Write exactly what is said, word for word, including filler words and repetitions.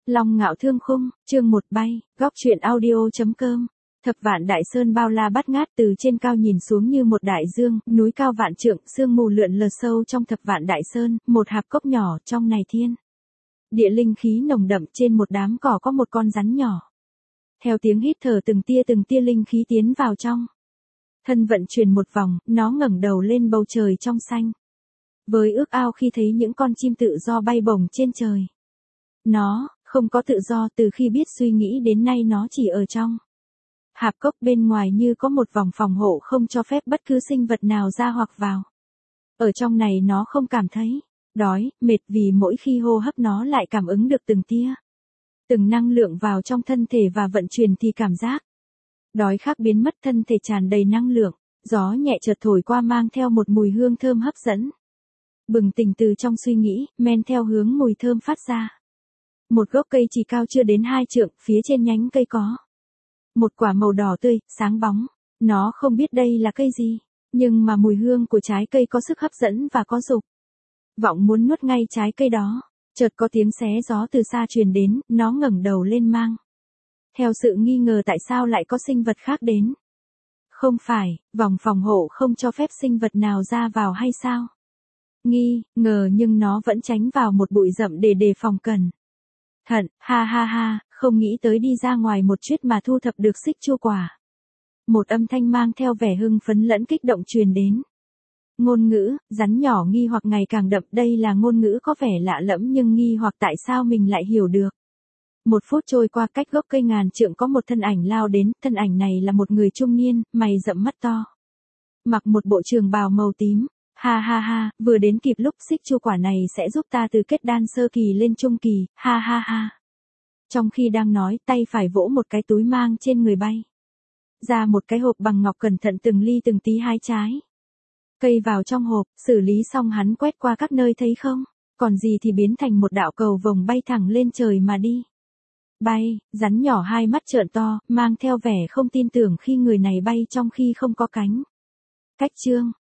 Long Ngạo Thương Khung, chương một bay, góc truyện audio.com. Thập Vạn Đại Sơn bao la bát ngát từ trên cao nhìn xuống như một đại dương, núi cao vạn trượng, sương mù lượn lờ sâu trong Thập Vạn Đại Sơn, một hạp cốc nhỏ trong này thiên. Địa linh khí nồng đậm, trên một đám cỏ có một con rắn nhỏ. Theo tiếng hít thở từng tia từng tia linh khí tiến vào trong. Thân vận chuyển một vòng, nó ngẩng đầu lên bầu trời trong xanh. Với ước ao khi thấy những con chim tự do bay bổng trên trời. Nó không có tự do, từ khi biết suy nghĩ đến nay nó chỉ ở trong hạp cốc, bên ngoài như có một vòng phòng hộ không cho phép bất cứ sinh vật nào ra hoặc vào. Ở trong này nó không cảm thấy đói, mệt, vì mỗi khi hô hấp nó lại cảm ứng được từng tia, từng năng lượng vào trong thân thể và vận chuyển thì cảm giác đói khát biến mất, thân thể tràn đầy năng lượng. Gió nhẹ chợt thổi qua mang theo một mùi hương thơm hấp dẫn. Bừng tỉnh từ trong suy nghĩ, men theo hướng mùi thơm phát ra. Một gốc cây chỉ cao chưa đến hai trượng, phía trên nhánh cây có một quả màu đỏ tươi, sáng bóng. Nó không biết đây là cây gì, nhưng mà mùi hương của trái cây có sức hấp dẫn và có dục vọng muốn nuốt ngay trái cây đó. Chợt có tiếng xé gió từ xa truyền đến, nó ngẩng đầu lên mang theo sự nghi ngờ tại sao lại có sinh vật khác đến. Không phải, vòng phòng hộ không cho phép sinh vật nào ra vào hay sao? Nghi ngờ nhưng nó vẫn tránh vào một bụi rậm để đề phòng cẩn thận. Ha ha ha, không nghĩ tới đi ra ngoài một chuyến mà thu thập được xích chu quả. Một âm thanh mang theo vẻ hưng phấn lẫn kích động truyền đến. Ngôn ngữ, rắn nhỏ nghi hoặc ngày càng đậm, đây là ngôn ngữ có vẻ lạ lẫm nhưng nghi hoặc tại sao mình lại hiểu được. Một phút trôi qua, cách gốc cây ngàn trượng có một thân ảnh lao đến, thân ảnh này là một người trung niên, mày rậm mắt to. Mặc một bộ trường bào màu tím. Ha ha ha, vừa đến kịp lúc, xích chu quả này sẽ giúp ta từ kết đan sơ kỳ lên trung kỳ, ha ha ha. Trong khi đang nói, tay phải vỗ một cái túi mang trên người bay ra một cái hộp bằng ngọc, cẩn thận từng ly từng tí hái trái cây vào trong hộp, xử lý xong hắn quét qua các nơi thấy không, còn gì thì biến thành một đạo cầu vồng bay thẳng lên trời mà đi. Bay, rắn nhỏ hai mắt trợn to, mang theo vẻ không tin tưởng khi người này bay trong khi không có cánh. Cách chương